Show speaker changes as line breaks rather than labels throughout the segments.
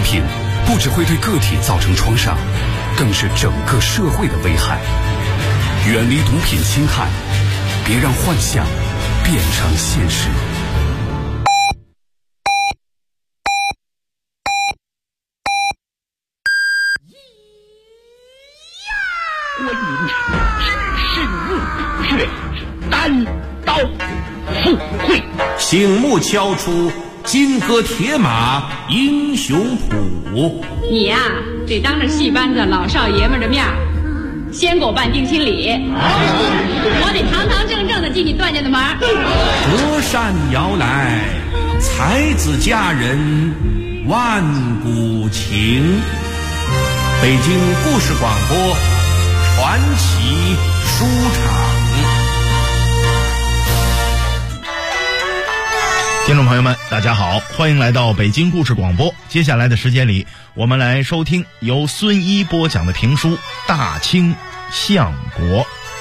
品不只会对个体造成创伤，更是整个社会的危害。远离毒品侵害，别让幻想变成现实。
观音只身入血，单刀赴会，
醒目敲出金戈铁马英雄谱。
你呀，得当着戏班子老少爷们的面先给我办定亲礼，我得堂堂正正的进你段家的门。
隔山摇来，才子佳人万古情。北京故事广播传奇书场。
听众朋友们大家好，欢迎来到北京故事广播。接下来的时间里，我们来收听由孙一播讲的评书《大清相国》。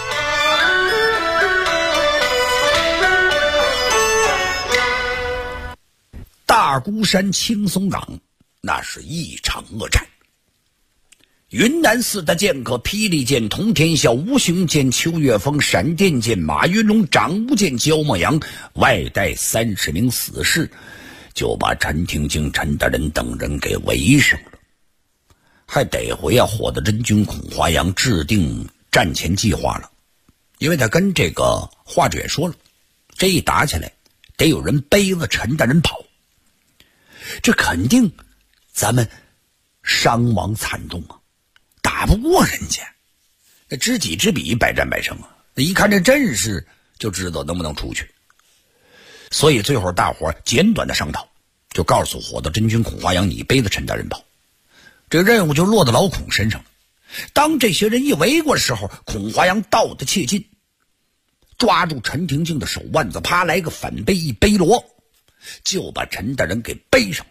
大孤山青松岗，那是一场恶战。云南四大剑客霹雳剑、通天啸、无形剑、秋月峰、闪电剑、马云龙、张无剑、焦墨阳，外带30名死士，就把陈廷敬、陈大人等人给围上了。还得回火的真君孔华阳制定战前计划了，因为他跟这个华志远说了，这一打起来得有人背着陈大人跑，这肯定咱们伤亡惨重啊，打不过人家，那知己知彼，百战百胜啊！那一看这阵势就知道能不能出去。所以最后大伙简短的商讨，就告诉火道真君孔华阳，你背着陈大人跑。这任务就落到老孔身上了。当这些人一围过的时候，孔华阳到得切近，抓住陈廷敬的手腕子，啪来个反背一背罗，就把陈大人给背上了。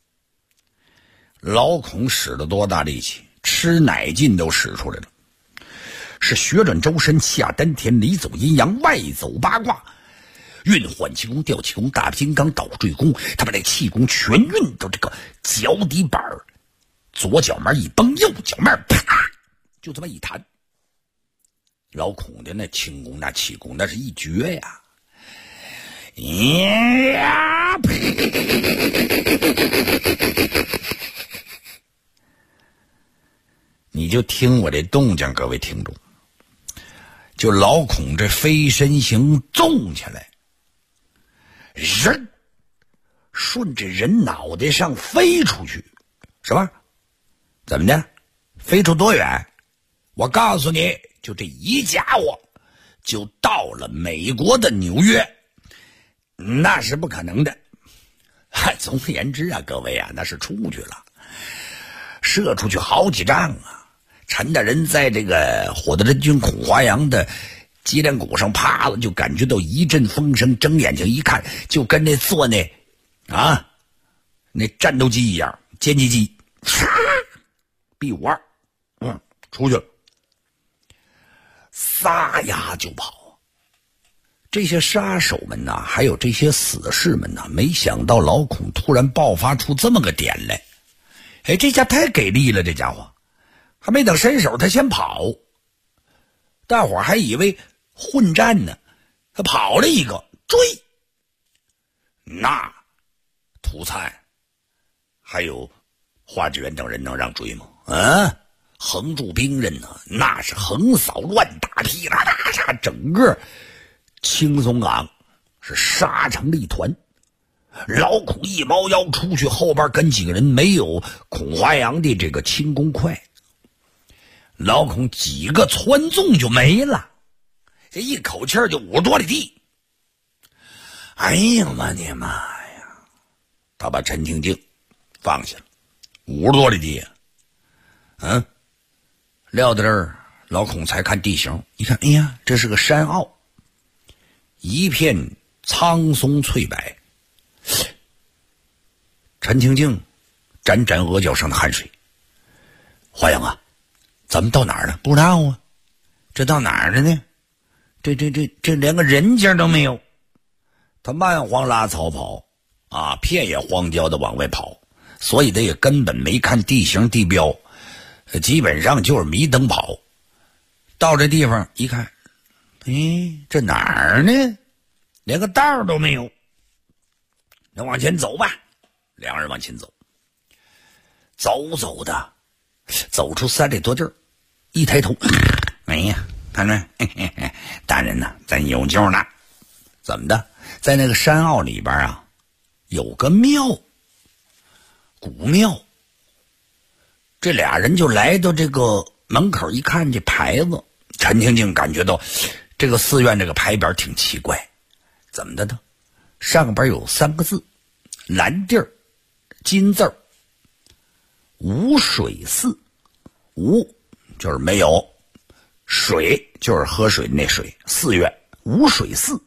老孔使了多大力气，吃奶劲都使出来了，是旋转周身，下丹田，里走阴阳，外走八卦，运缓气功、调气功、大金刚、倒坠功，他把这气功全运到这个脚底板，左脚面一绷，右脚面啪就这么一弹。老孔的那轻功那气功那是一绝呀！你就听我这动静，各位听众，就老孔这飞身形纵起来，人顺着人脑袋上飞出去，是吧？怎么的？飞出多远？我告诉你，就这一家伙就到了美国的纽约，那是不可能的。总而言之啊，各位啊，那是出去了，射出去好几丈啊。陈大人在这个火道真君孔华阳的脊梁骨上啪了，就感觉到一阵风声，睁眼睛一看，就跟那做那战斗机一样，歼击机，B52，出去了，撒丫就跑。这些杀手们呐，还有这些死士们呐，没想到老孔突然爆发出这么个点来，这家太给力了，这家伙还没等伸手，他先跑，大伙还以为混战呢，他跑了一个追，那涂灿还有华志远等人能让追吗？横住兵刃呢，那是横扫乱打，噼啦啦啦，整个青松岗是杀成了一团。老孔一猫腰出去，后边跟几个人没有孔华阳的这个轻功快，老孔几个窜纵就没了，这一口气就50多里地。哎呀妈的妈呀！他把陈廷敬放下了，50多里地啊！撂到这儿，老孔才看地形，一看，哎呀，这是个山坳，一片苍松翠柏。陈廷敬沾沾额角上的汗水，华阳啊，咱们到哪儿了？不知道啊，这到哪儿了呢？这连个人家都没有。他慢慌拉草跑啊，遍野荒郊的往外跑， 所以他也根本没看地形地标，基本上就是迷瞪跑。到这地方一看，这哪儿呢？连个道都没有。那往前走吧，两人往前走，走的，走出3里多地儿，一抬头，哎呀，看着，大人呐，咱有救了。怎么的？在那个山坳里边啊，有个庙，古庙。这俩人就来到这个门口一看这牌子，陈婷婷感觉到这个寺院这个牌匾挺奇怪。怎么的呢？上边有3个字，蓝地儿金字儿，无水寺。无就是没有，水就是喝水的那水，寺院无水寺。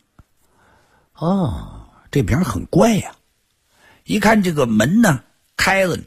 这名很怪呀。一看这个门呢开了呢，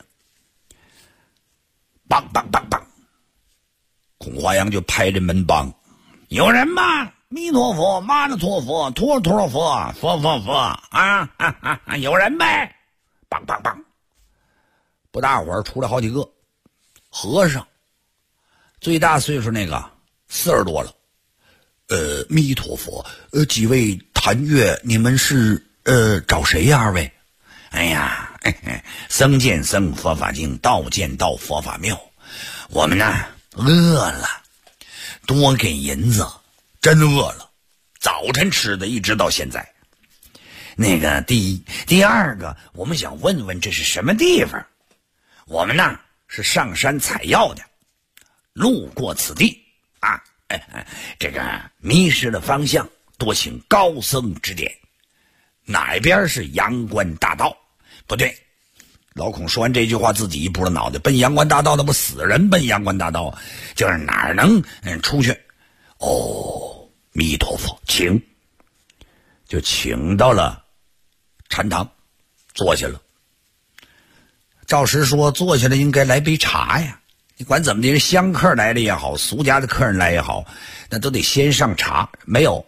梆梆梆梆，孔华阳就拍着门梆，有人吗？弥陀佛，妈的陀佛，陀佛，佛啊！有人呗？梆梆梆，不大会儿出来好几个和尚，最大岁数那个40多了。弥陀佛，几位谭月，你们是找谁呀？2位？哎呀，僧见僧，佛法净；道见道，佛法妙。我们呢饿了，多给银子，真饿了。早晨吃的，一直到现在。那个第二个，我们想问问这是什么地方？我们呢是上山采药的，路过此地啊，这个迷失了方向，多请高僧指点。哪边是阳关大道？不对，老孔说完这句话，自己一拨了脑袋，奔阳关大道，那不死人奔阳关大道，就是哪儿能出去？弥陀佛，请，就请到了禅堂，坐下了。照实说，坐下来应该来杯茶呀。你管怎么的，人香客来了也好，俗家的客人来也好，那都得先上茶。没有，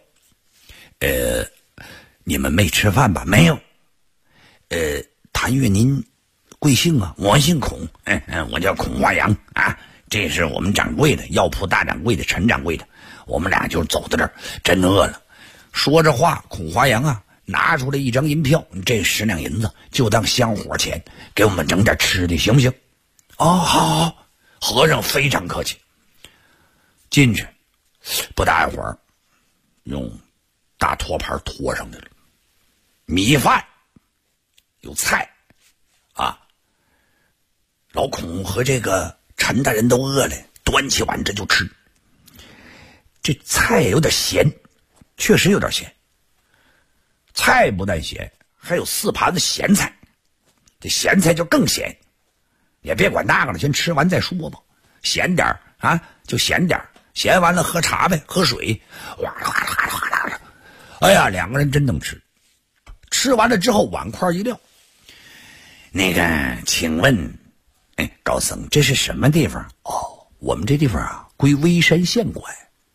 你们没吃饭吧？没有。谭月，您贵姓啊？我姓孔，我叫孔华阳啊。这是我们掌柜的，药铺大掌柜的陈掌柜的。我们俩就走到这儿，真饿了。说着话，孔华阳啊拿出来一张银票，这10两银子就当香火钱，给我们整点吃的，行不行？好。和尚非常客气。进去不大一会儿，用大托盘拖上去了，米饭有菜啊。老孔和这个陈大人都饿了，端起碗这就吃。这菜有点咸，确实有点咸。菜不但咸，还有4盘子咸菜，这咸菜就更咸。也别管那个了，先吃完再说吧。咸点啊，就咸点，咸完了喝茶呗，喝水。哇啦，哎呀，两个人真能吃。吃完了之后，碗筷一撂。那个，请问，高僧，这是什么地方？我们这地方啊，归微山县管。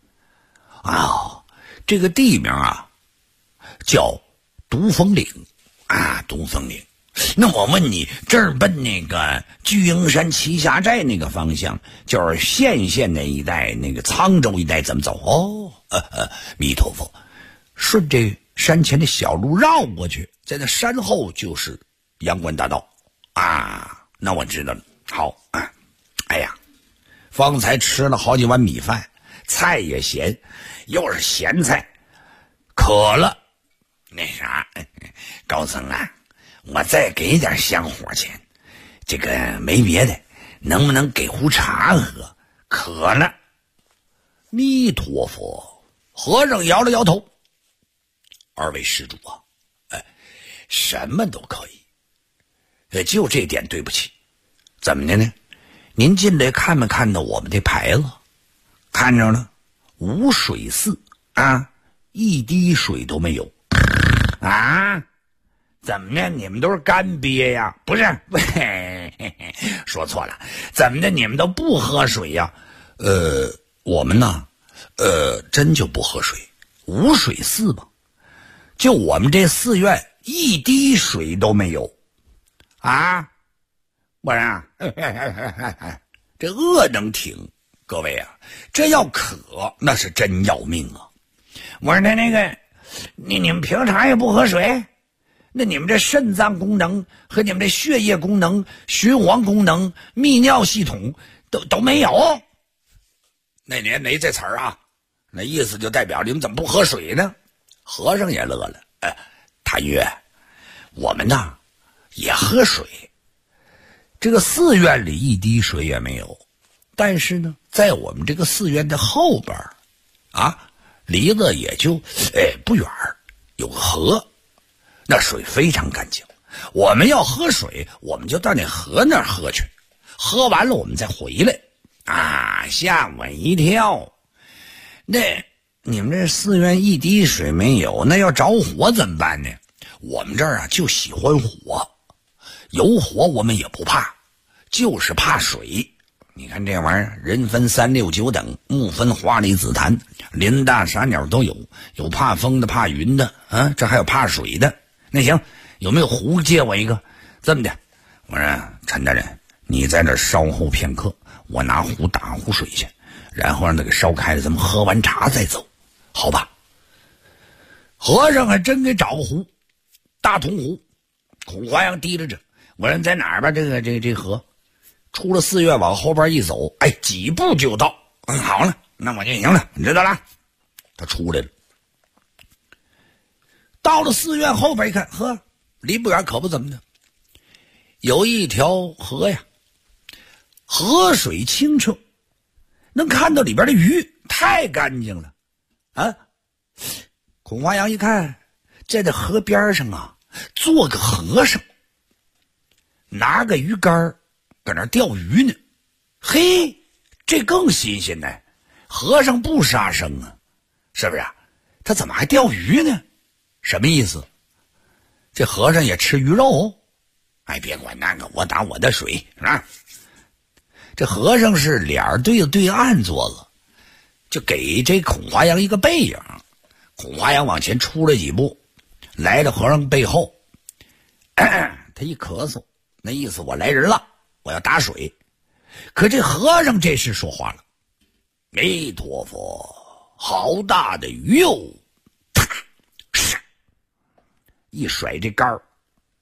这个地名啊，叫独峰岭啊，独峰岭。那我问你，这儿奔那个巨鹰山栖霞寨那个方向，就是县那一带，那个沧州一带怎么走？弥陀佛，顺这山前的小路绕过去，在那山后就是阳关大道啊。那我知道了。好啊，哎呀，方才吃了好几碗米饭，菜也咸，又是咸菜，渴了。那啥，高僧啊，我再给点香火钱，这个没别的，能不能给壶茶喝？渴了。弥陀佛，和尚摇了摇头。2位施主啊，什么都可以，就这点对不起。怎么的呢？您进来看没看到我们这牌子？看着了，无水寺啊，一滴水都没有啊。怎么的？你们都是干瘪呀？不是，说错了。怎么的？你们都不喝水呀？我们呢，真就不喝水，无水寺吧。就我们这寺院一滴水都没有，啊， 我说这饿能挺，各位啊，这要渴那是真要命啊。我说那个你们平常也不喝水，那你们这肾脏功能和你们这血液功能、循环功能、泌尿系统都没有。那年没这词儿啊，那意思就代表你们怎么不喝水呢？和尚也乐了，谭岳，我们呢也喝水，这个寺院里一滴水也没有，但是呢，在我们这个寺院的后边啊，离得也就不远有个河，那水非常干净。我们要喝水，我们就到那河那儿喝去，喝完了我们再回来。啊，吓我一跳！那你们这寺院一滴水没有，那要着火怎么办呢？我们这儿啊就喜欢火，有火我们也不怕，就是怕水。你看这玩意儿，人分3、6、9等，木分花梨紫檀，林大傻鸟都有，有怕风的，怕云的啊，这还有怕水的。那行，有没有壶借我一个？这么的，我说陈大人，你在这稍后片刻，我拿壶打壶水去，然后让它给烧开了，咱们喝完茶再走，好吧？和尚还真给找个壶，大铜壶。孔华阳提着着，我说在哪儿吧？这河，出了寺院往后边一走，几步就到。好了，那我就行了，你知道了。他出来了，到了寺院后边一看，呵，离不远可不怎么的，有一条河呀。河水清澈，能看到里边的鱼，太干净了啊！孔华阳一看，在这河边上啊，坐个和尚，拿个鱼竿搁那钓鱼呢。嘿，这更新鲜呢！和尚不杀生啊，是不是啊？他怎么还钓鱼呢？什么意思？这和尚也吃鱼肉？别管那个，我打我的水啊！这和尚是脸对着对岸坐着，就给这孔华阳一个背影。孔华阳往前出了几步，来到和尚背后，他一咳嗽，那意思我来人了，我要打水。可这和尚这时说话了：“弥陀佛，好大的鱼哟！”啪，一甩这竿儿，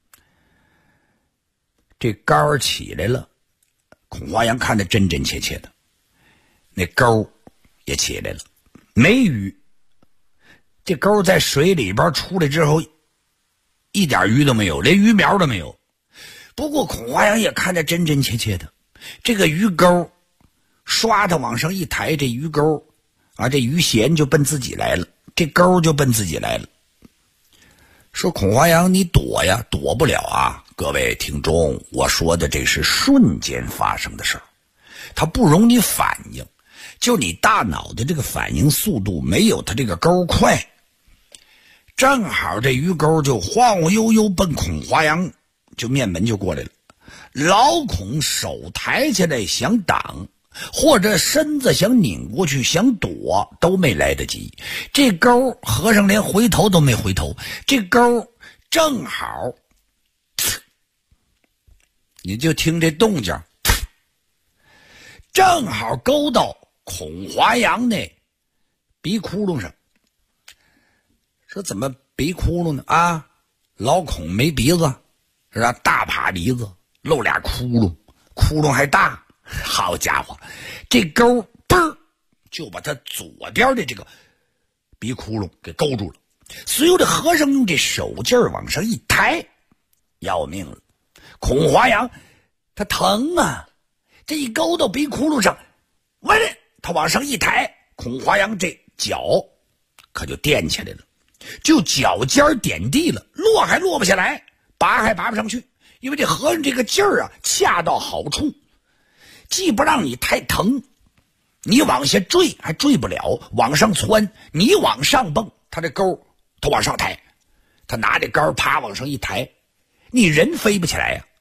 这竿儿起来了。孔华阳看得真真切切的，那钩也起来了，没鱼。这钩在水里边出来之后，一点鱼都没有，连鱼苗都没有。不过孔华阳也看得真真切切的，这个鱼钩刷它往上一抬，这鱼钩啊，这鱼弦就奔自己来了，这钩就奔自己来了。说孔华阳，你躲呀，躲不了啊！各位听众，我说的这是瞬间发生的事儿，它不容你反应，就你大脑的这个反应速度没有它这个钩快。正好这鱼钩就晃晃悠悠奔孔华阳就面门就过来了。老孔手抬起来想挡，或者身子想拧过去想躲，都没来得及。这钩和尚连回头都没回头，这钩正好，你就听这动静，正好勾到孔华阳那鼻窟窿上。说怎么鼻窟窿呢？啊，老孔没鼻子，是吧？大趴鼻子，露俩窟窿，窟窿还大。好家伙，这钩嘣儿就把他左边的这个鼻窟窿给勾住了。随后这和尚用这手劲儿往上一抬，要命了！孔华阳他疼啊，这一勾到鼻窟窿上，完了他往上一抬，孔华阳这脚可就垫起来了，就脚尖点地了，落还落不下来，拔还拔不上去，因为这和尚这个劲儿啊恰到好处。既不让你太疼，你往下坠还坠不了，往上窜你往上蹦，他这钩他往上抬，他拿这杆啪往上一抬，你人飞不起来呀！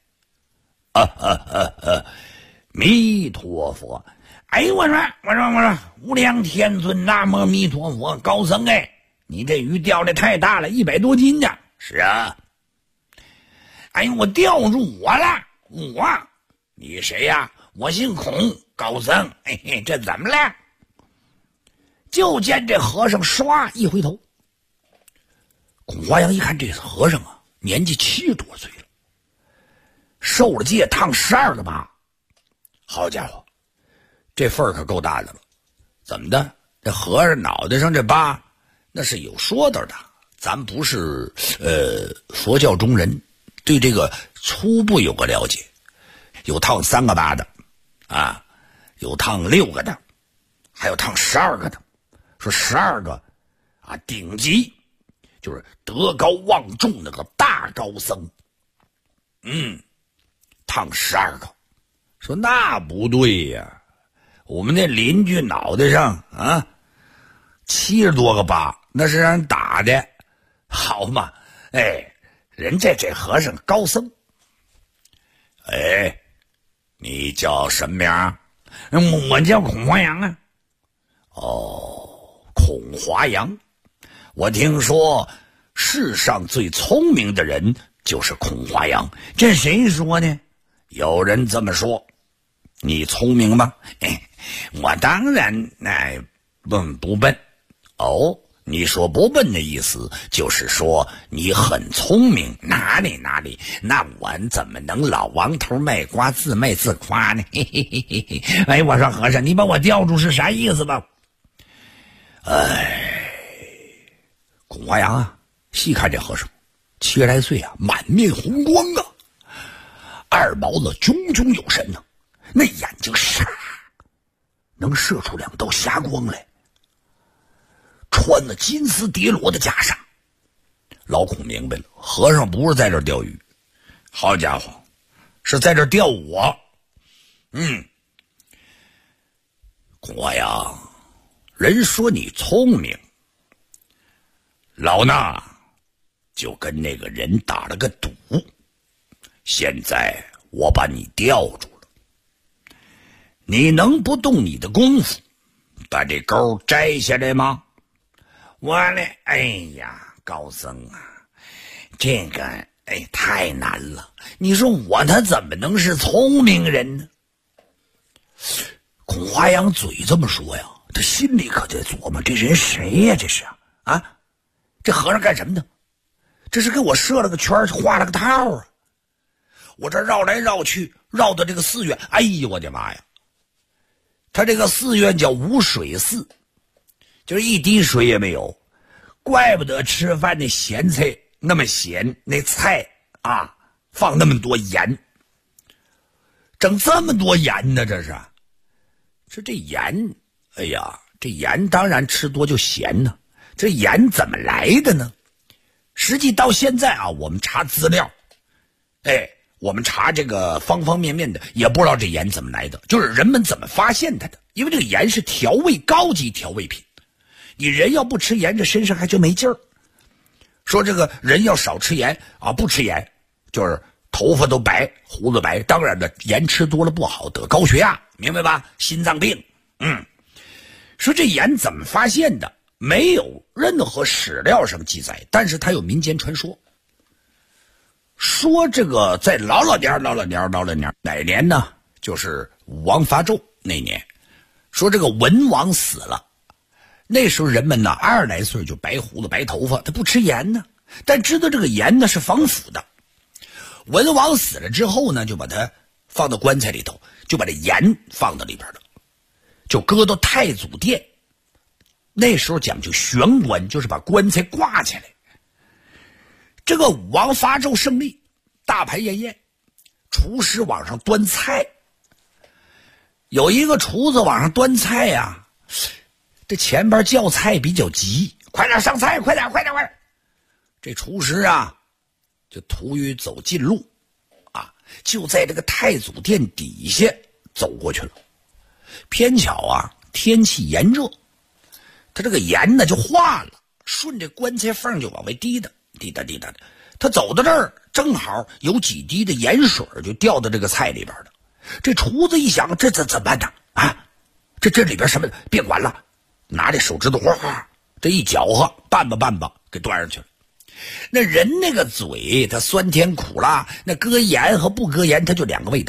弥陀佛！我说，无量天尊，南无弥陀佛，高僧你这鱼钓的太大了，100多斤呢。是啊，我钓住我了， 你谁呀？我姓孔，高僧。嘿嘿，这怎么了？就见这和尚唰一回头，孔华阳一看这和尚啊，年纪70多岁了，受了戒，烫12个疤。好家伙，这份儿可够大的了。怎么的？这和尚脑袋上这疤，那是有说道的。咱不是佛教中人，对这个初步有个了解。有烫3个疤的啊，有烫6个的，还有烫12个的。说12个啊，顶级就是德高望重那个大高僧。烫12个。说那不对呀，我们那邻居脑袋上啊70多个疤，那是让人打的，好嘛？哎，人家这和尚高僧。哎，你叫什么名？我叫孔华阳啊。哦，孔华阳，我听说世上最聪明的人就是孔华阳，这谁说的？有人这么说。你聪明吗？我当然不笨。哦，你说不笨的意思就是说你很聪明。哪里，那我怎么能老王头卖瓜自卖自夸呢？嘿嘿嘿嘿嘿。哎，我说和尚，你把我吊住是啥意思吧？孔华阳啊，细看这和尚，70来岁啊，满面红光啊，二毛子炯炯有神呢。那眼睛唰能射出2道霞光来，穿了金丝叠罗的袈裟。老孔明白了，和尚不是在这儿钓鱼，好家伙，是在这儿钓我。孔华阳，人说你聪明，老衲就跟那个人打了个赌，现在我把你吊住了，你能不动你的功夫把这钩摘下来吗？我嘞，哎呀，高僧啊，这个太难了。你说我他怎么能是聪明人呢？孔华阳嘴这么说呀，他心里可在琢磨，这人谁呀？这是啊，这和尚干什么呢？这是给我设了个圈，画了个套啊！我这绕来绕去，绕到这个寺院，哎呦我的妈呀！他这个寺院叫无水寺，就是一滴水也没有，怪不得吃饭那咸菜那么咸，那菜啊放那么多盐，整这么多盐呢？这是，这盐，哎呀，这盐当然吃多就咸呢。这盐怎么来的呢？实际到现在啊，我们查资料，我们查这个方方面面的，也不知道这盐怎么来的，就是人们怎么发现它的。因为这个盐是调味高级调味品，你人要不吃盐，这身上还就没劲儿。说这个人要少吃盐啊，不吃盐就是头发都白，胡子白。当然了，盐吃多了不好，得高血压，明白吧？心脏病。说这盐怎么发现的？没有任何史料上记载，但是它有民间传说。说这个在老年哪年呢？就是武王伐纣那年。说这个文王死了，那时候人们呢20来岁就白胡子白头发，他不吃盐呢，但知道这个盐呢是防腐的。文王死了之后呢，就把它放到棺材里头，就把这盐放到里边了，就搁到太祖殿。那时候讲究悬棺，就是把棺材挂起来。这个武王伐纣胜利，大排宴宴，厨师往上端菜。有一个厨子往上端菜呀，这前边叫菜比较急，快点上菜，快点！这厨师啊，就途于走近路啊，就在这个太祖殿底下走过去了。偏巧啊，天气炎热，他这个盐呢就化了，顺着棺材缝就往外滴答。他走到这儿，正好有几滴的盐水就掉到这个菜里边了。这厨子一想，这怎么办呢？啊，这里边什么？别管了，拿这手指头哗，这一搅和，拌吧，给端上去了。那人那个嘴，它酸甜苦辣，那搁盐和不搁盐，它就2个味道。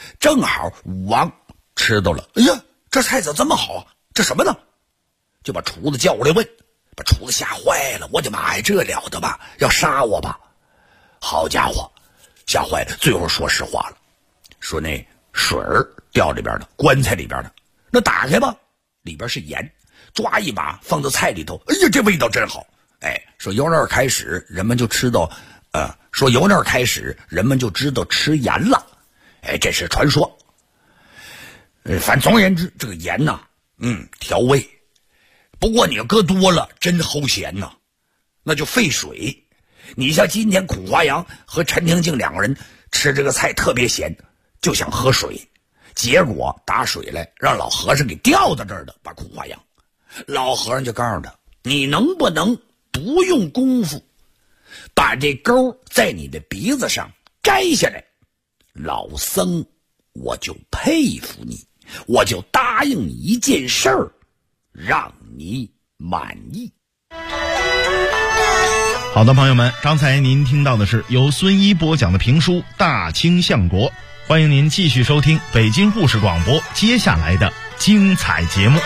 正好武王吃到了，哎呀，这菜怎么这么好啊？这什么呢？就把厨子叫过来问，把厨子吓坏了。我的妈呀，这了得吧？要杀我吧？好家伙，吓坏了。最后说实话了，说那水儿掉里边的，棺材里边的，那打开吧，里边是盐，抓一把放到菜里头，哎呀，这味道真好。哎，说由那儿开始人们就知道吃盐了。哎，这是传说。反正总而言之，这个盐呐，调味。不过你要搁多了，真齁咸呐，那就费水。你像今天孔华阳和陈廷敬两个人吃这个菜特别咸，就想喝水，结果打水来让老和尚给吊到这儿的，把孔华阳。老和尚就告诉他，你能不能不用功夫把这钩在你的鼻子上摘下来，老僧我就佩服你，我就答应你一件事儿，让你满意。
好的，朋友们，刚才您听到的是由孙一播讲的评书《大清相国》，欢迎您继续收听北京故事广播接下来的精彩节目。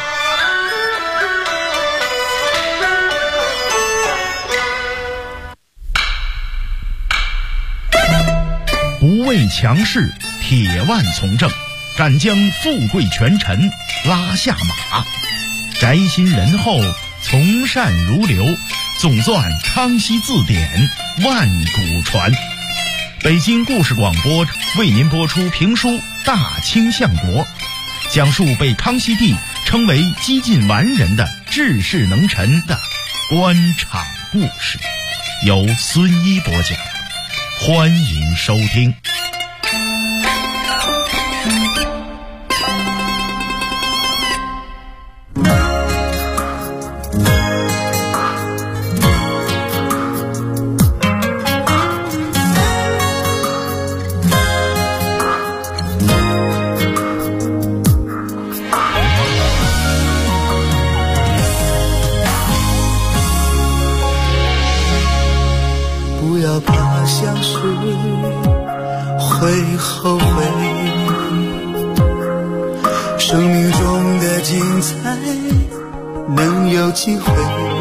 不畏强势，铁腕从政，敢将富贵权臣拉下马，宅心仁厚，从善如流，总纂康熙字典，万古传。北京故事广播为您播出评书《大清相国》，讲述被康熙帝称为几近完人的治世能臣的官场故事，由孙一播讲，欢迎收听。
会后悔，生命中的精彩能有机会，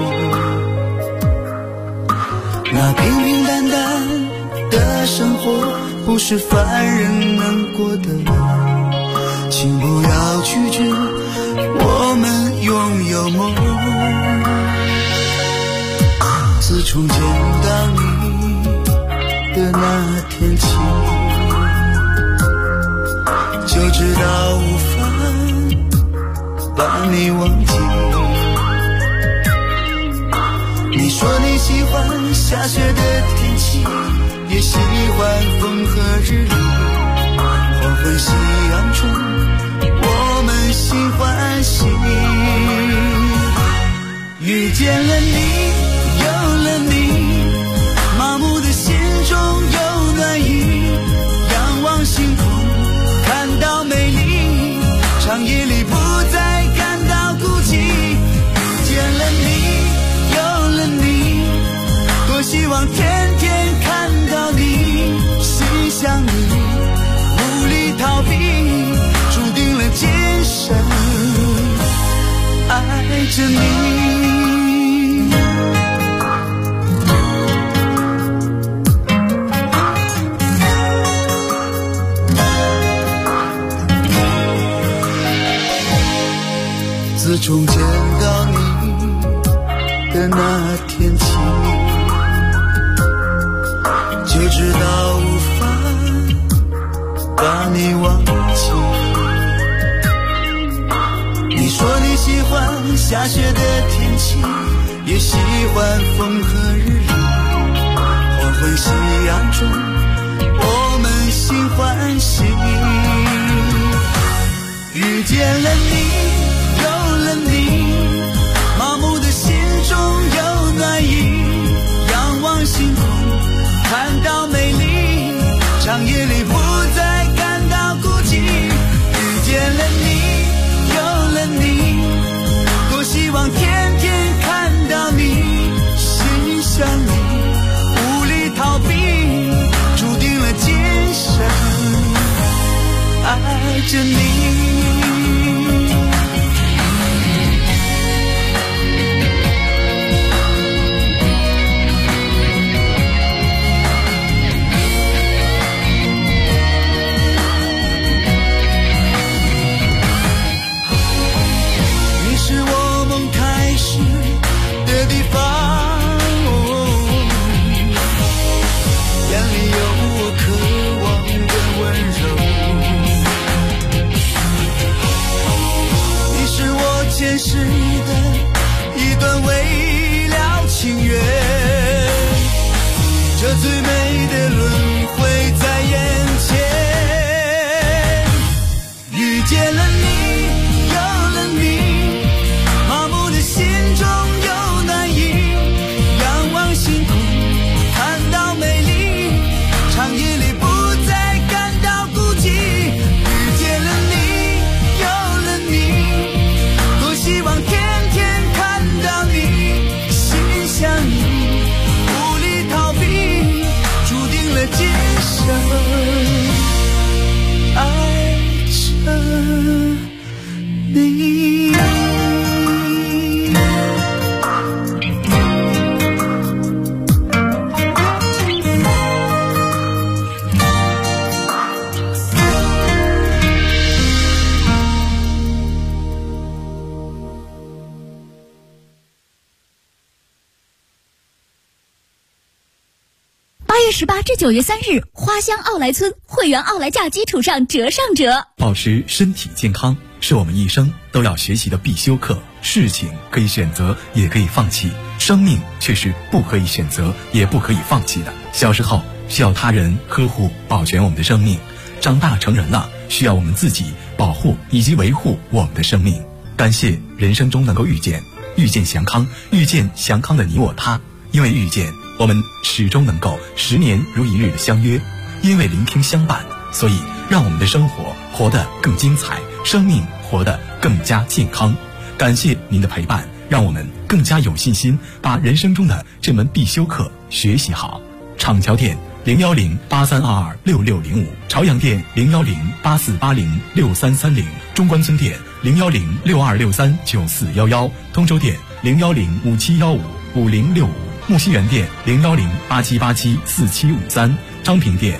那平平淡淡的生活不是凡人能过的，请不要拒绝我们拥有梦。自从见到你的那天起，就知道无法把你忘记。你说你喜欢下雪的天气，也喜欢风和日丽，黄昏夕阳中我们心欢喜。遇见了你，有了你，麻木的心中有暖意，仰望星空看到美丽，长夜里不再感到孤寂。遇见了你，有了你，多希望天天看到你，心想你，无力逃避，注定了今生爱着你。自从见到你的那天起，就知道无法把你忘记。你说你喜欢下雪的天气，也喜欢风和日丽，黄昏夕阳中我们心欢喜。遇见了你，有了你，麻木的心中有暖意，仰望星空看到美丽，长夜里不再感到孤寂。遇见了你，有了你，多希望天天看到你，心想你，无力逃避，注定了今生爱
8月18至9月3日，花乡奥莱村会员奥莱价基础上折上折。
保持身体健康是我们一生都要学习的必修课。事情可以选择，也可以放弃，生命却是不可以选择，也不可以放弃的。小时候需要他人呵护保全我们的生命，长大成人了需要我们自己保护以及维护我们的生命。感谢人生中能够遇见祥康，遇见祥康的你我他。因为遇见，我们始终能够10年如一日的相约；因为聆听相伴，所以让我们的生活活得更精彩，生命活得更加健康。感谢您的陪伴，让我们更加有信心把人生中的这门必修课学习好。厂桥店01083226605，朝阳店01084806330，中关村店01062639411，通州店01057155065，木樨园店01087874753，昌平店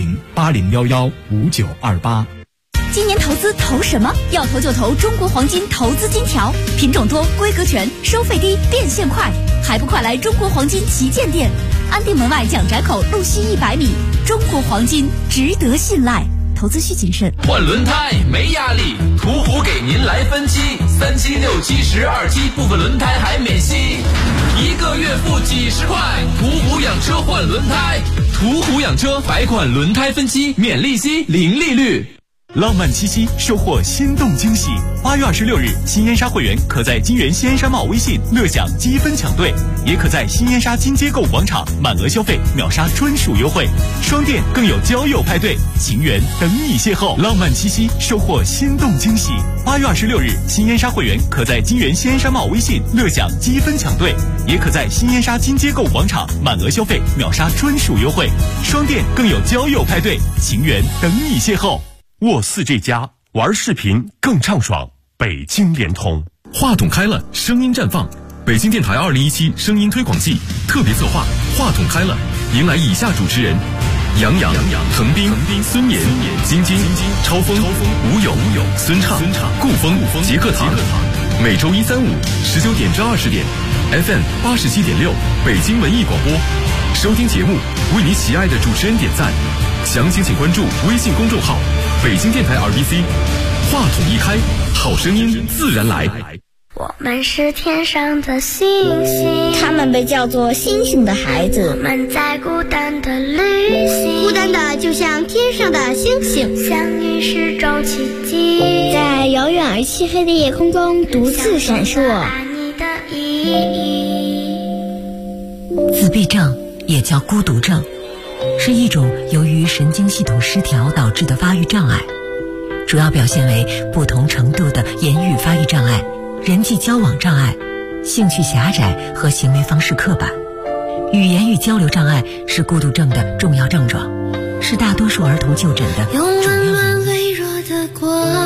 01080115928。
今年投资投什么？要投就投中国黄金投资金条，品种多，规格全，收费低，变现快，还不快来中国黄金旗舰店，安定门外蒋宅口路西100米。中国黄金值得信赖，投资需谨慎。
换轮胎没压力，途虎给您来分期，3期、6期、12期，部分轮胎还免息，1个月付几10块。途虎养车换轮胎，途虎养车百款轮胎分期，免利息，零利率。
浪漫七夕，收获心动惊喜。8月26日，新烟纱会员可在金源西烟纱帽微信乐享积分抢兑，也可在新烟纱金街购物广场满额消费秒杀专属优惠。双店更有交友派对，情缘等你邂逅。浪漫七夕，收获心动惊喜。8月26日，新烟纱会员可在金源西烟纱帽微信乐享积分抢兑，也可在新烟纱金街购物广场满额消费秒杀专属优惠。双店更有交友派对，情缘等你邂逅。沃4G+玩视频更畅爽，北京联通。
话筒开了，声音绽放。北京电台2017声音推广季特别策划，话筒开了，迎来以下主持人：杨洋、滕斌、孙岩、晶晶、超风、吴友、孙畅、顾风、杰克堂。每周1、3、5 19点至20点 ，FM 87.6北京文艺广播。收听节目，为你喜爱的主持人点赞。详情请关注微信公众号北京电台RBC。话筒一开，好声音自然来。
我们是天上的星星，
他们被叫做星星的孩子。
我们在孤单的旅行，
孤单的就像天上的星星，
相遇是种奇迹，
在遥远而漆黑的夜空中独自闪烁。
你的意义。
自闭症也叫孤独症，是一种由于神经系统失调导致的发育障碍，主要表现为不同程度的言语发育障碍、人际交往障碍、兴趣狭窄和行为方式刻板。语言与交流障碍是孤独症的重要症状，是大多数儿童就诊的主要原因。
用温暖微弱的光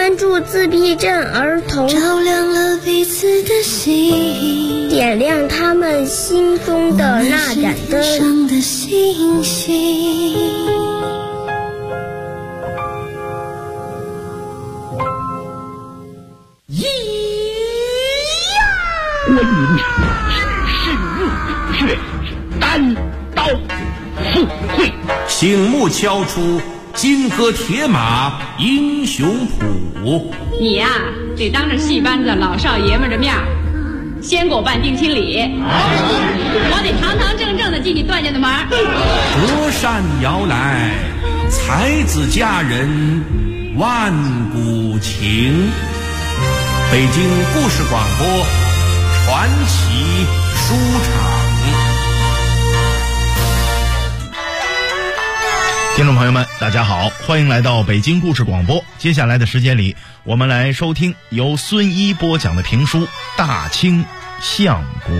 关注自闭症儿童，
照亮了彼此的心，
点亮他们心中的那盏灯。
上的星星。
关云至肾日血单刀赴会，
醒目敲出金戈铁马英雄谱。
你呀，得当着戏班子老少爷们的面先给我办定亲礼，我得堂堂正正的进你段家的门。
隔山遥来，才子佳人万古情。北京故事广播传奇书场。
听众朋友们，大家好，欢迎来到北京故事广播。接下来的时间里，我们来收听由孙一播讲的评书《大清相国》。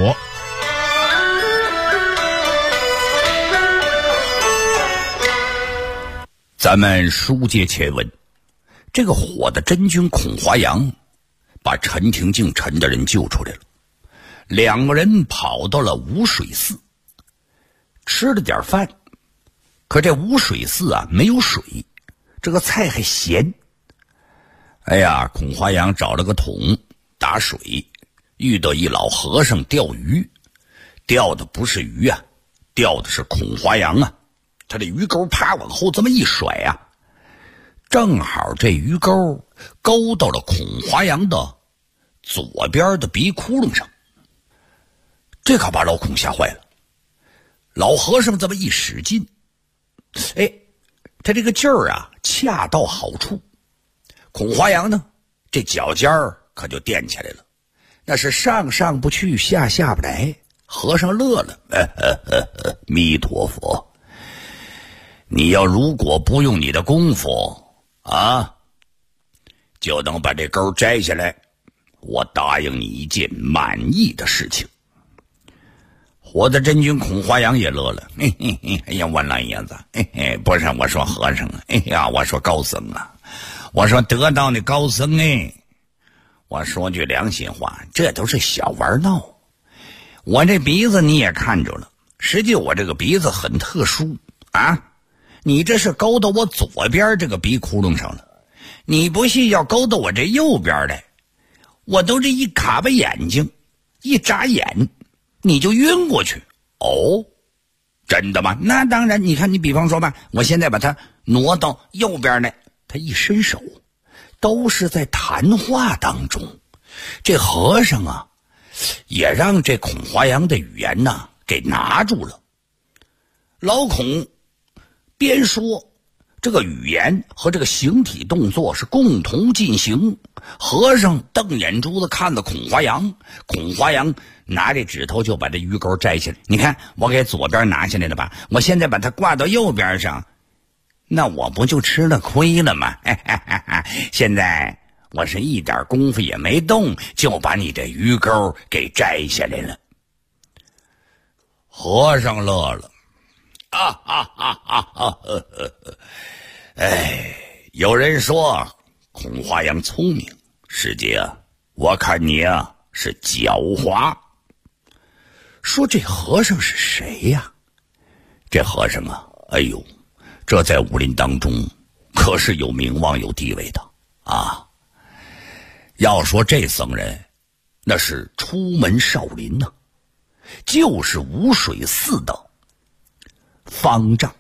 咱们书接前文，这个火的真君孔华阳把陈廷敬陈大人救出来了，两个人跑到了无水寺，吃了点饭。可这无水寺啊没有水，这个菜还咸。哎呀，孔华阳找了个桶打水，遇到一老和尚钓鱼，钓的不是鱼啊，钓的是孔华阳啊。他这鱼钩啪往后这么一甩啊，正好这鱼钩勾到了孔华阳的左边的鼻窟窿上，这可把老孔吓坏了。老和尚这么一使劲，哎，他这个劲儿啊恰到好处，孔华阳呢这脚尖儿可就垫起来了，那是上不去下不来。和尚乐了，弥陀佛，你要如果不用你的功夫啊，就能把这钩摘下来，我答应你一件满意的事情。活的真君孔华阳也乐了，嘿嘿嘿，哎呀，我老爷子，嘿嘿，不是我说和尚啊，哎呀，我说高僧啊，我说得道的高僧哎，我说句良心话，这都是小玩闹。我这鼻子你也看着了，实际我这个鼻子很特殊啊，你这是勾到我左边这个鼻窟窿上了，你不信要勾到我这右边来，我都这一卡巴眼睛，一眨眼你就晕过去。哦，真的吗？那当然，你看你比方说吧，我现在把它挪到右边来，他一伸手，都是在谈话当中。这和尚啊也让这孔华阳的语言呢给拿住了。老孔边说，这个语言和这个形体动作是共同进行。和尚瞪眼珠子看了孔华阳，孔华阳拿这指头就把这鱼钩摘下来。你看我给左边拿下来了吧，我现在把它挂到右边上，那我不就吃了亏了吗？现在我是一点功夫也没动，就把你的鱼钩给摘下来了。和尚乐了，哎，有人说孔华阳聪明，师姐啊，我看你啊是狡猾。说这和尚是谁呀？这和尚啊，哎呦，这在武林当中可是有名望有地位的啊。要说这僧人那是出门少林呢，就是无水寺的方丈。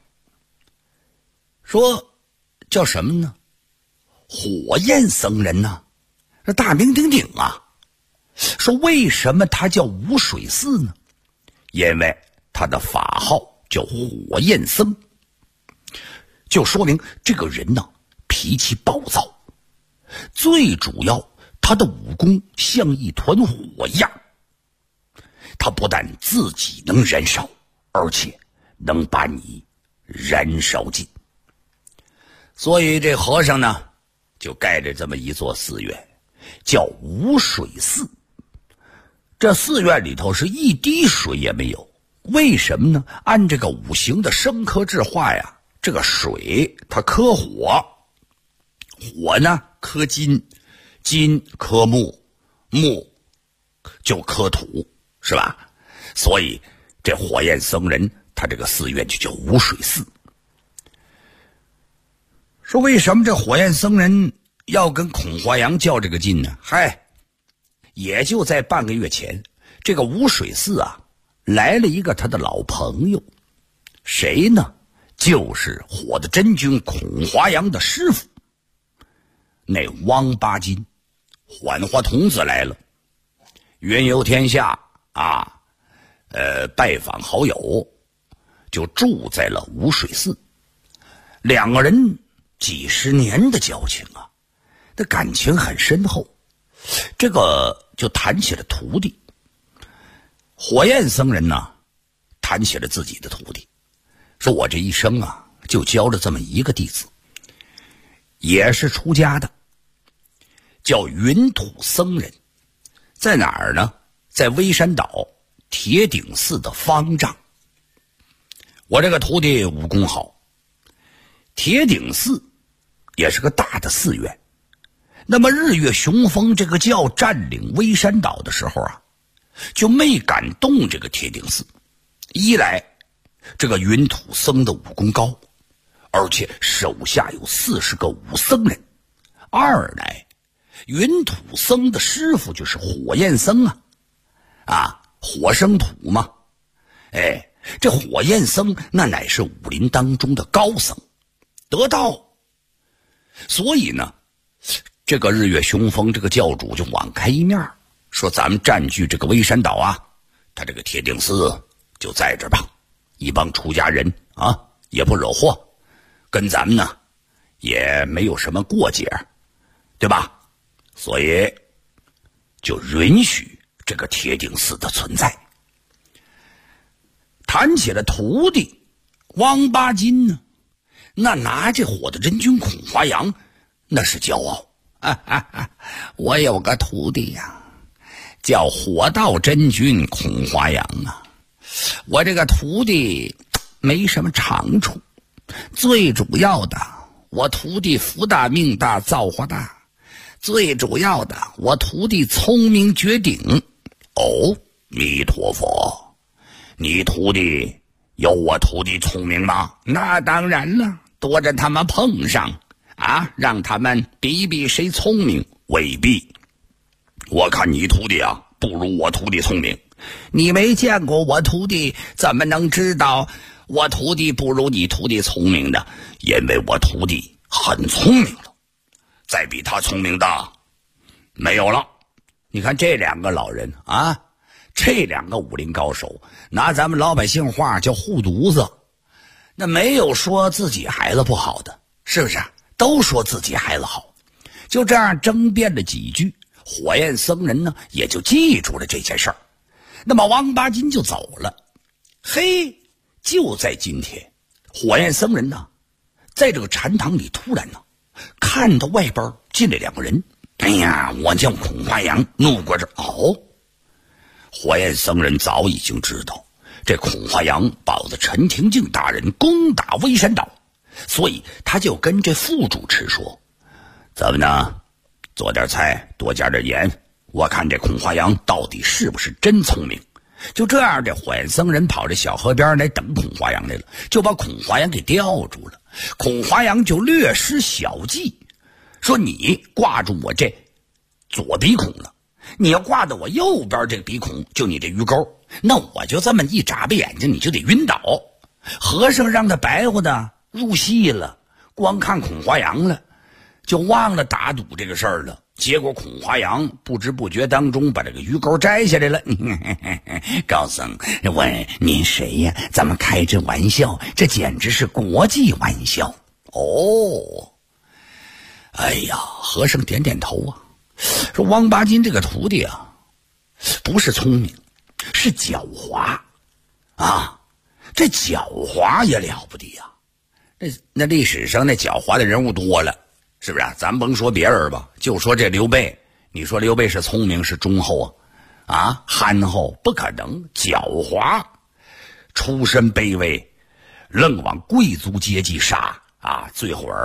说叫什么呢？火焰僧人呢，这大名鼎鼎啊。说为什么他叫无水寺呢？因为他的法号叫火焰僧，就说明这个人呢脾气暴躁，最主要他的武功像一团火一样，他不但自己能燃烧，而且能把你燃烧尽。所以这和尚呢就盖着这么一座寺院，叫无水寺。这寺院里头是一滴水也没有，为什么呢？按这个五行的生克制化呀，这个水它克火，火呢克金，金克木，木就克土，是吧？所以这火焰僧人他这个寺院就叫无水寺。说为什么这火焰僧人要跟孔华阳较这个劲呢？嗨，也就在半个月前，这个无水寺啊来了一个他的老朋友，谁呢？就是火的真君孔华阳的师傅，那汪八金，缓化童子来了，云游天下啊，拜访好友，就住在了无水寺。两个人几十年的交情啊，这感情很深厚。这个就谈起了徒弟。火焰僧人呢，谈起了自己的徒弟，说我这一生啊，就教了这么一个弟子，也是出家的，叫云土僧人，在哪儿呢？在微山岛铁顶寺的方丈。我这个徒弟武功好，铁顶寺也是个大的寺院。那么日月雄风这个教占领微山岛的时候啊，就没敢动这个铁顶寺。一来这个云土僧的武功高，而且手下有40个武僧人；二来云土僧的师傅就是火焰僧火生土嘛。这火焰僧那乃是武林当中的高僧，得道。所以呢，这个日月雄风这个教主就网开一面，说咱们占据这个微山岛啊，他这个铁顶寺就在这吧，一帮出家人啊，也不惹祸，跟咱们呢也没有什么过节，对吧？所以就允许这个铁顶寺的存在。谈起了徒弟汪八金呢，那拿这火的真君孔华阳那是骄傲。我有个徒弟呀，叫火道真君孔华阳啊。我这个徒弟没什么长处，最主要的我徒弟福大命大造化大，最主要的我徒弟聪明绝顶。哦，弥陀佛，你徒弟有我徒弟聪明吗？那当然了，多着他们碰上啊，让他们比比谁聪明。未必，我看你徒弟啊不如我徒弟聪明。你没见过我徒弟，怎么能知道我徒弟不如你徒弟聪明的？因为我徒弟很聪明了，再比他聪明的没有了。你看这两个老人啊，这两个武林高手，拿咱们老百姓话叫护犊子，那没有说自己孩子不好的，是不是？都说自己孩子好。就这样争辩了几句，火焰僧人呢也就记住了这件事儿。那么汪八金就走了。嘿，就在今天，火焰僧人呢在这个禅堂里突然呢看到外边进来两个人。哎呀，我叫孔华阳，怒过这。火焰僧人早已经知道这孔华阳保着陈廷敬大人攻打微山岛，所以他就跟这副主持说，咱们呢做点菜，多加点盐，我看这孔华阳到底是不是真聪明。就这样，这火焰僧人跑这小河边来等孔华阳来了，就把孔华阳给吊住了。孔华阳就略施小计，说你挂住我这左鼻孔了，你要挂到我右边这个鼻孔，就你这鱼钩，那我就这么一眨巴眼睛，你就得晕倒。和尚让他白活的入戏了，光看孔华阳了，就忘了打赌这个事儿了。结果孔华阳不知不觉当中把这个鱼钩摘下来了。高僧，问您谁呀？咱们开这玩笑，这简直是国际玩笑。哎呀，和尚点点头啊，说汪八金这个徒弟啊，不是聪明，是狡猾啊。这狡猾也了不得呀，那历史上那狡猾的人物多了，是不是啊？咱甭说别人吧，就说这刘备，你说刘备是聪明是忠厚啊？憨厚不可能，狡猾，出身卑微，愣往贵族阶级杀啊！最后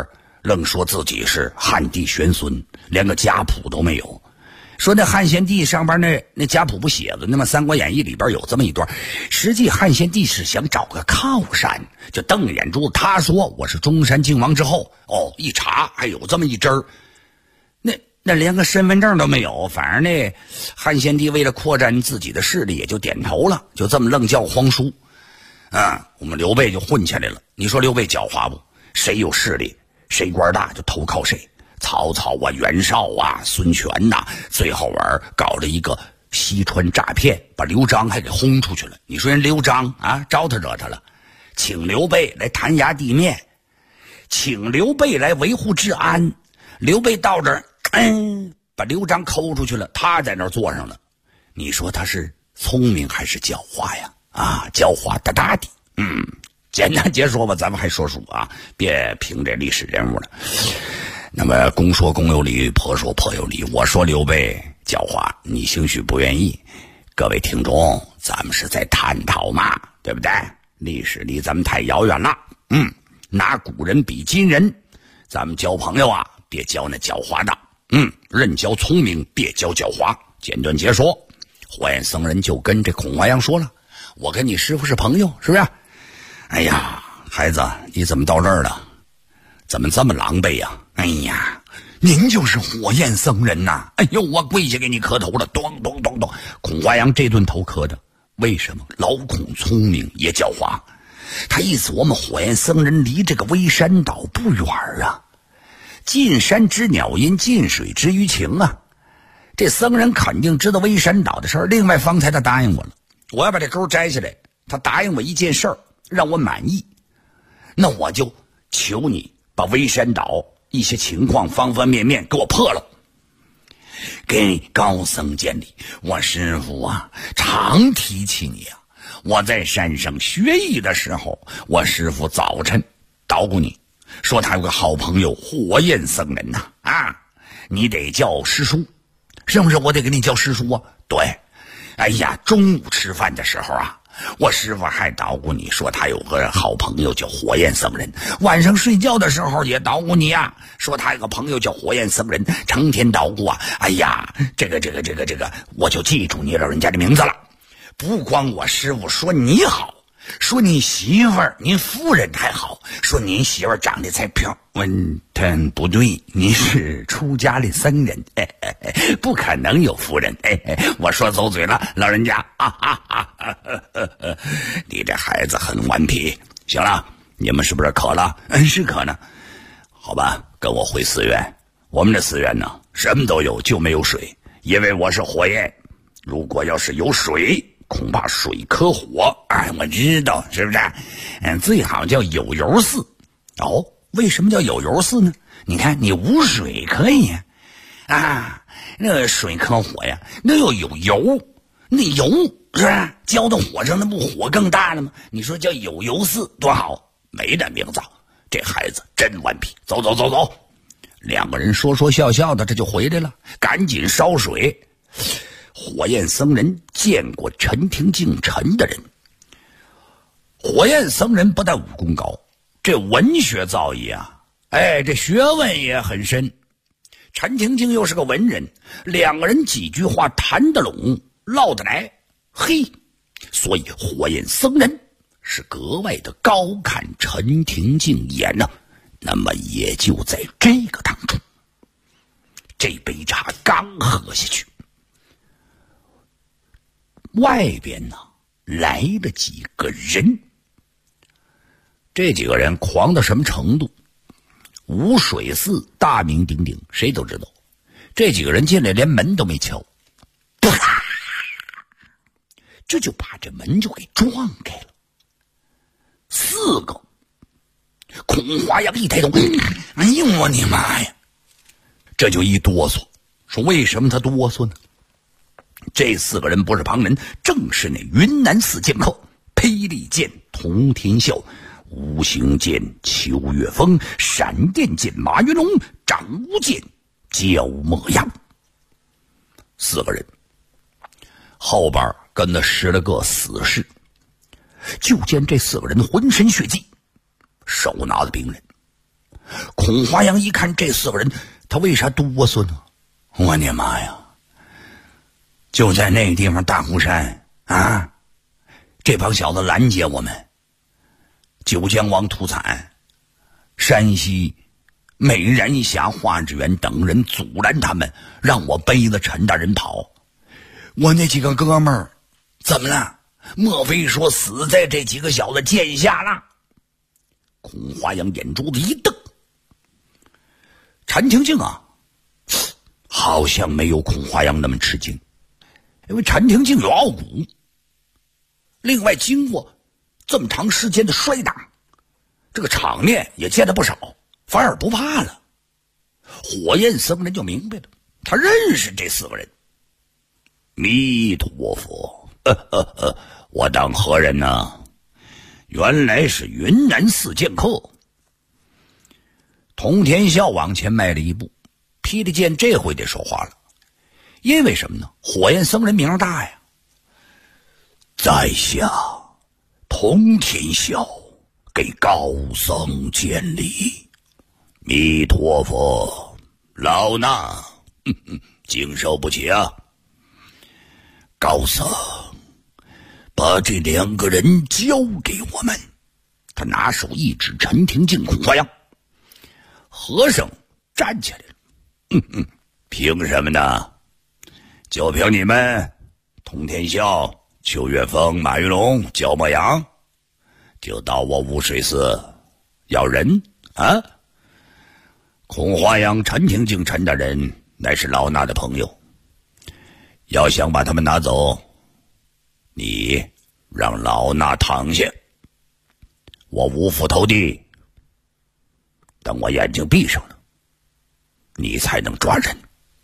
愣说自己是汉帝玄孙，连个家谱都没有。说那汉献帝上边那家谱不写着，那么《三国演义》里边有这么一段，实际汉献帝是想找个靠山，就瞪着眼珠子，他说我是中山靖王之后，一查还有这么一支儿，那连个身份证都没有。反而那汉献帝为了扩展自己的势力，也就点头了，就这么愣叫皇叔啊。我们刘备就混起来了。你说刘备狡猾不？谁有势力，谁官大就投靠谁。曹操啊，袁绍啊，孙权呐，最好玩搞了一个西川诈骗，把刘璋还给轰出去了。你说人刘璋啊，招他惹他了，请刘备来弹压地面，请刘备来维护治安。刘备到这儿，把刘璋抠出去了，他在那儿坐上了。你说他是聪明还是狡猾呀？狡猾大大的。简单结说吧，咱们还说书啊，别评这历史人物了。那么公说公有理，婆说婆有理。我说刘备狡猾，你兴许不愿意。各位听众，咱们是在探讨嘛，对不对？历史离咱们太遥远了。拿古人比今人，咱们交朋友啊，别交那狡猾的。认交聪明，别交狡猾。简短结说，火焰僧人就跟这孔华阳说了：“我跟你师父是朋友，是不是？哎呀，孩子，你怎么到这儿了？怎么这么狼狈呀？哎呀，您就是火焰僧人呐！哎呦，我跪下给你磕头了，咚咚咚咚！孔华阳这顿头磕的，为什么？老孔聪明也狡猾，他一琢磨，火焰僧人离这个微山岛不远啊，近山知鸟音，近水知鱼情啊。这僧人肯定知道微山岛的事儿。另外，方才他答应我了，我要把这钩摘下来，他答应我一件事儿，让我满意，那我就求你把微山岛一些情况方方面面给我破了。给高僧见礼，我师父啊常提起你啊。我在山上学艺的时候，我师父早晨捣鼓你说他有个好朋友火焰僧人呐，你得叫师叔，是不是？我得给你叫师叔啊。对，哎呀，中午吃饭的时候啊，我师父还捣鼓你说他有个好朋友叫火焰僧人，晚上睡觉的时候也捣鼓你啊，说他有个朋友叫火焰僧人，成天捣鼓啊。哎呀，这个，我就记住你老人家的名字了。不光我师父说你好，说你媳妇儿、您夫人还好，说您媳妇儿长得才漂亮。不对，您是出家的僧人，不可能有夫人。我说走嘴了，老人家你这孩子很顽皮。行了，你们是不是渴了？是渴呢。好吧，跟我回寺院。我们这寺院呢，什么都有，就没有水，因为我是火焰。如果要是有水，恐怕水克火。我知道，是不是？最好叫有油寺。为什么叫有油寺呢？你看，你无水可以那个水克火呀，那又有油，那油是不是浇到火上，那不火更大了吗？你说叫有油寺多好，没这名字。这孩子真顽皮。走，两个人说笑笑的，这就回来了，赶紧烧水。火焰僧人见过陈廷敬陈的人。火焰僧人不但武功高，这文学造诣啊，这学问也很深。陈廷敬又是个文人，两个人几句话谈得拢，唠得来。所以火焰僧人是格外的高看陈廷敬一眼呢。那么也就在这个当中，这杯茶刚喝下去，外边呢来了几个人。这几个人狂到什么程度？无水寺大名鼎鼎，谁都知道。这几个人进来连门都没敲，这就把这门就给撞开了。4个。孔华阳一抬头，哎呦我的妈呀！这就一哆嗦。说为什么他哆嗦呢？这4个人不是旁人，正是那云南4剑客：霹雳剑童天啸、无形剑邱月峰、闪电剑马云龙、掌无剑焦墨阳。4个人后边跟了10来个死士。就见这4个人浑身血迹，手拿着兵刃， 孔华阳一看这4个人，他为啥哆嗦呢？我的妈呀！就在那个地方大孤山啊，这帮小子拦截我们，九江王土产、山西美人峡华志远等人阻拦他们，让我背着陈大人跑。我那几个哥们儿怎么了？莫非说死在这几个小子剑下了？孔华阳眼珠子一瞪，陈廷敬啊，好像没有孔华阳那么吃惊，因为陈廷敬有傲骨，另外经过这么长时间的摔打，这个场面也见得不少，反而不怕了。火焰僧人就明白了，他认识这4个人。弥陀佛，我当何人呢？原来是云南寺剑客。通天笑往前迈了一步，霹雳剑这回得说话了，因为什么呢？火焰僧人名大呀。在下通天笑给高僧见礼。弥陀佛，老衲经受不起啊。高僧，把这2个人交给我们。他拿手一指陈廷敬、孔华阳。和尚站起来了，凭什么呢？就凭你们通天笑、邱月峰、马玉龙、焦墨阳，就到我污水寺要人啊？孔华阳、陈廷敬、陈大人乃是老衲的朋友，要想把他们拿走，你让老衲躺下，我五斧投地，等我眼睛闭上了，你才能抓人。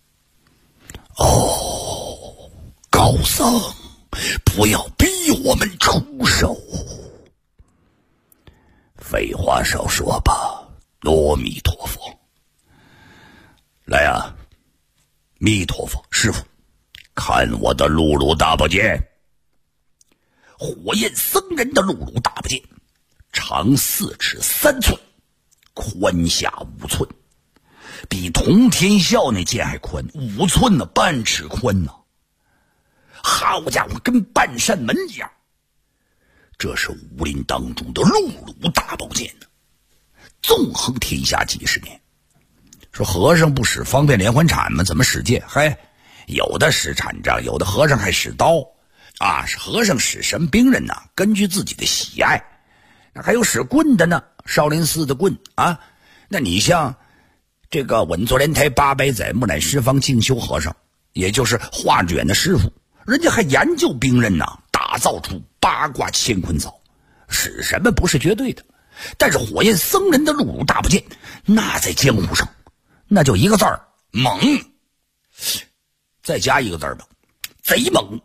哦，高僧，不要逼我们出手。废话少说吧，阿弥陀佛。来啊，弥陀佛，师父，看我的露露大宝剑。火焰僧人的露露大宝剑，长4尺3寸，宽下5寸，比通天笑那剑还宽5寸呢，半尺宽呢。好家伙，跟半扇门一样。这是武林当中的露露大宝剑呢，纵横天下几十年。说和尚不使方便连环铲吗？怎么使剑？嘿，有的使禅杖，有的和尚还使刀啊。和尚使什么兵刃呢？根据自己的喜爱。那还有使棍的呢，少林寺的棍啊。那你像这个稳坐莲台800载木乃释方静修和尚，也就是华志远的师傅，人家还研究兵刃呢，打造出八卦乾坤凿，使什么不是绝对的。但是火焰僧人的露露大宝剑，那在江湖上那就一个字儿，猛。再加一个字儿吧，贼猛。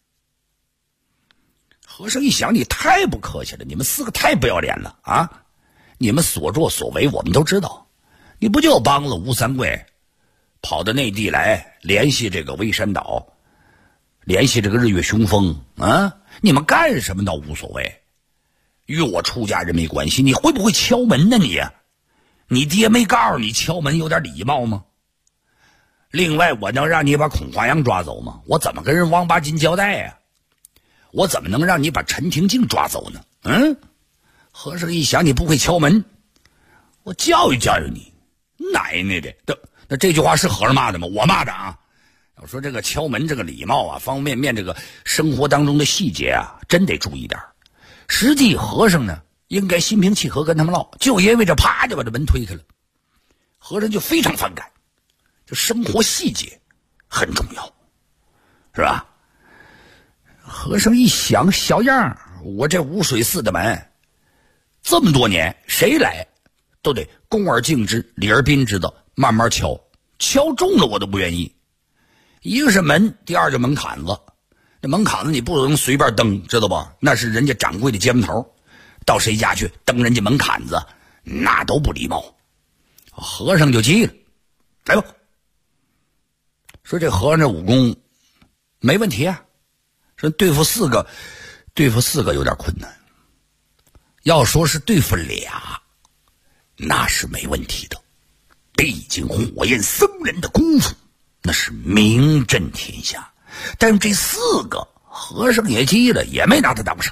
和尚一想，你太不客气了，你们4个太不要脸了啊！你们所作所为我们都知道，你不就帮了吴三桂跑到内地来联系这个微山岛，联系这个日月雄风啊？你们干什么倒无所谓，与我出家人没关系。你会不会敲门呢？你爹没告诉你敲门有点礼貌吗？另外，我能让你把孔华阳抓走吗？我怎么跟人王八金交代呀？我怎么能让你把陈廷敬抓走呢？和尚一想，你不会敲门，我教育教育你，奶奶的！那这句话是和尚骂的吗？我骂的啊！要说这个敲门这个礼貌啊，方方面面这个生活当中的细节啊，真得注意点。实际和尚呢，应该心平气和跟他们唠，就因为这啪就把这门推开了，和尚就非常反感。就生活细节很重要，是吧？和尚一想，小样，我这污水寺的门这么多年，谁来都得恭而敬之，礼而宾之的慢慢敲，敲中了我都不愿意。一个是门，第二就门槛子。那门槛子你不能随便蹬，知道吧？那是人家掌柜的接门头，到谁家去蹬人家门槛子，那都不礼貌。和尚就急了，来吧。说这和尚这武功没问题啊，说对付四个有点困难。要说是对付俩， 那是没问题的。毕竟火焰僧人的功夫那是名震天下，但这4个和尚也急了，也没拿他当上。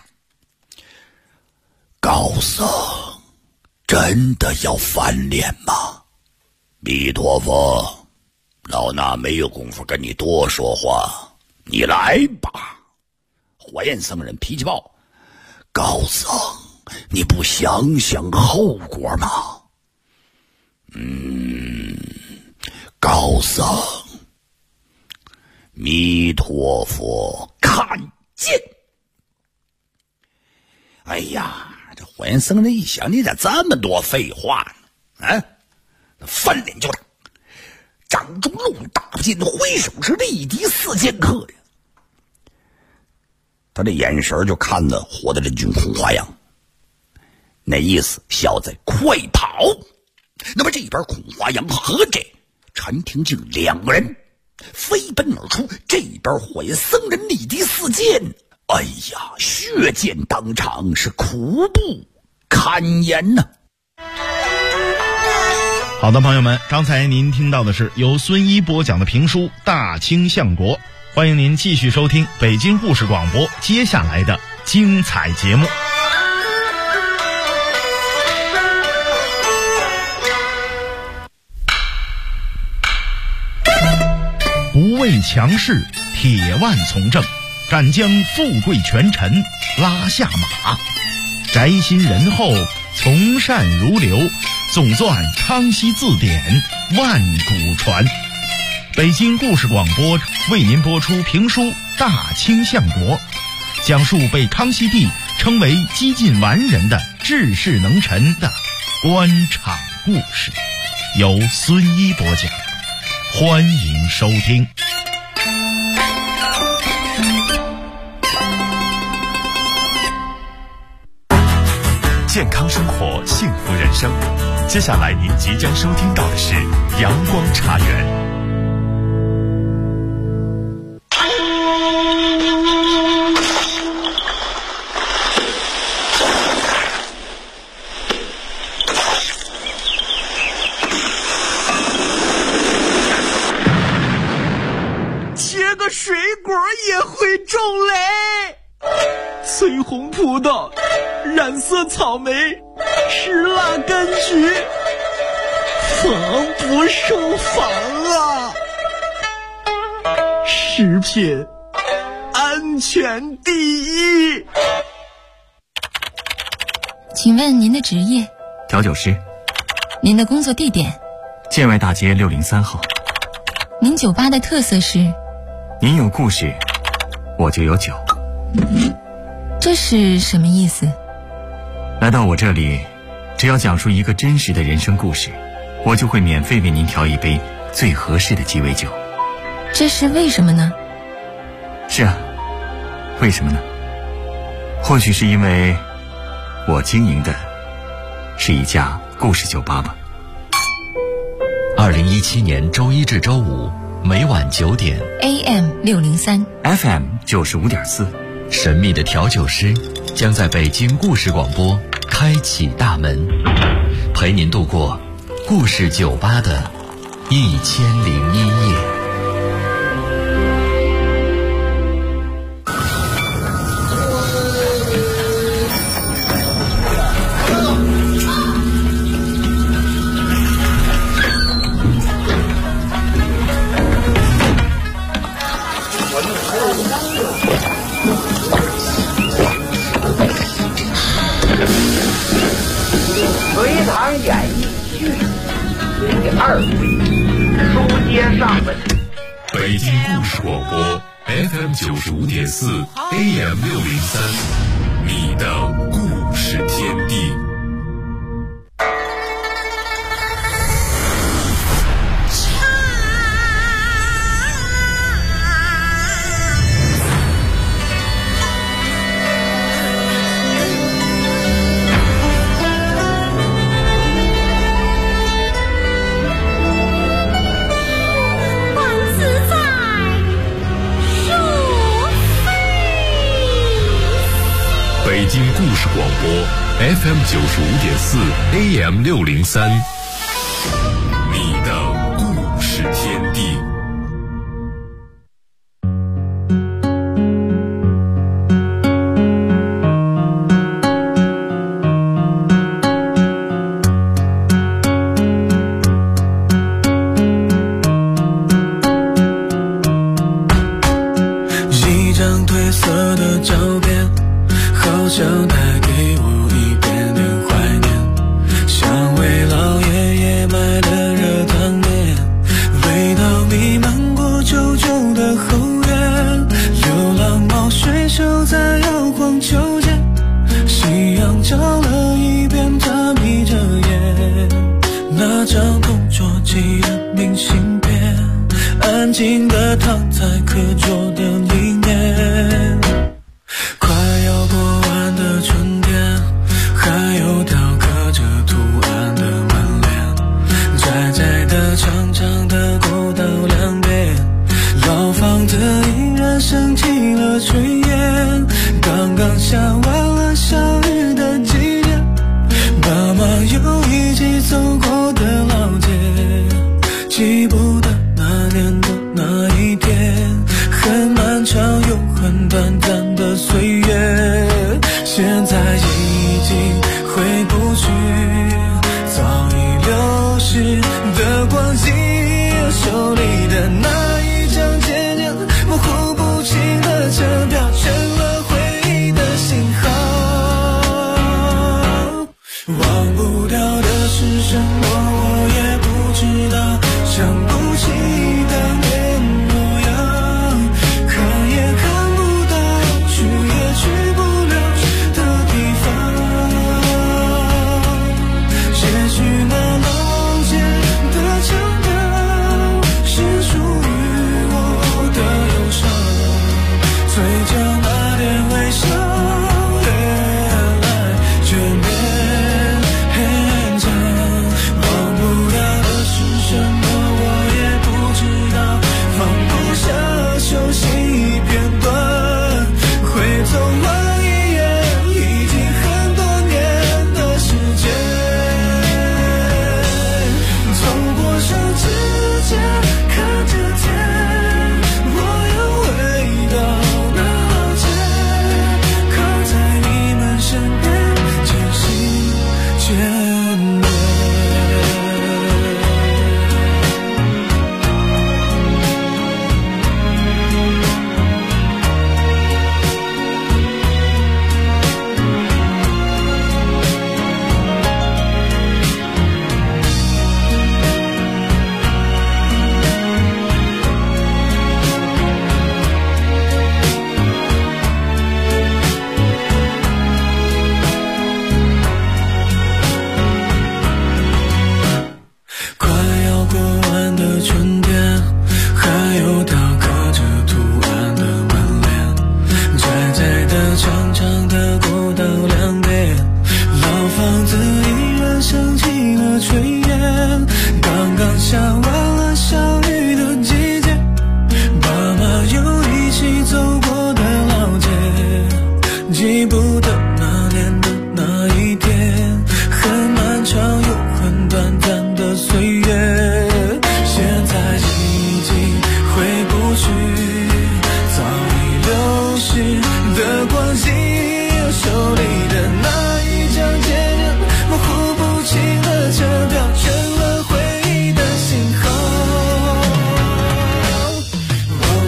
高僧真的要翻脸吗？弥陀佛，老衲没有功夫跟你多说话，你来吧。火焰僧人脾气暴，高僧你不想想后果吗？高僧，弥陀佛看见。哎呀，这火焰僧人一想，你咋这么多废话呢？翻脸就打，掌中露大剑，挥手是力敌4剑客呀。他这眼神就看着火的人君孔华阳，那意思小子快跑。那么这边孔华阳和这陈廷敬2个人飞奔而出，这边火焰僧人力敌4剑，哎呀，血溅当场，是苦不堪言呐。
好的，朋友们，刚才您听到的是由孙一播讲的评书《大清相国》，欢迎您继续收听北京故事广播接下来的精彩节目。不畏强势，铁腕从政，敢将富贵权臣拉下马，宅心仁厚，从善如流，总纂康熙字典，万古传。北京故事广播为您播出评书《大清相国》，讲述被康熙帝称为几近完人的治世能臣的官场故事，由孙一播讲，欢迎收听。
健康生活，幸福人生。接下来您即将收听到的是阳光茶园。
切个水果也会中雷，翠红葡萄，染色草莓，吃辣柑橘，防不胜防啊！食品安全第一。
请问您的职业？
调酒师。
您的工作地点？
建外大街603号。
您酒吧的特色是？
您有故事，我就有酒。
这是什么意思？
来到我这里，只要讲述一个真实的人生故事，我就会免费为您调一杯最合适的鸡尾酒。
这是为什么呢？
是啊，为什么呢？或许是因为我经营的是一家故事酒吧吧。
2017年周一至周五每晚9点
AM 603
FM 95.4，
神秘的调酒师将在北京故事广播开启大门，陪您度过故事酒吧的1001夜。
隋唐演义续第2回，书接上文。
北京故事广播 FM 95.4 AM 603，你的故事天地。北京京故事广播 FM 95.4 AM 603，你的故事天地。
一张褪色的照片，好像带给我一点点怀念，像为老爷爷买的热汤面，味道弥漫过旧旧的后院，流浪猫睡熟在摇晃秋千，夕阳照了一遍，它眯着眼，那张同桌寄的明信片，安静地躺在课桌的里面，快要过完的春天，还有雕刻着图案的门帘，窄窄的长长的过道两边，老房子依然升起了炊烟，刚刚下完了小雨的季节，爸妈又一起走过的老街，记不得那年的那一天，很漫长又很短暂的岁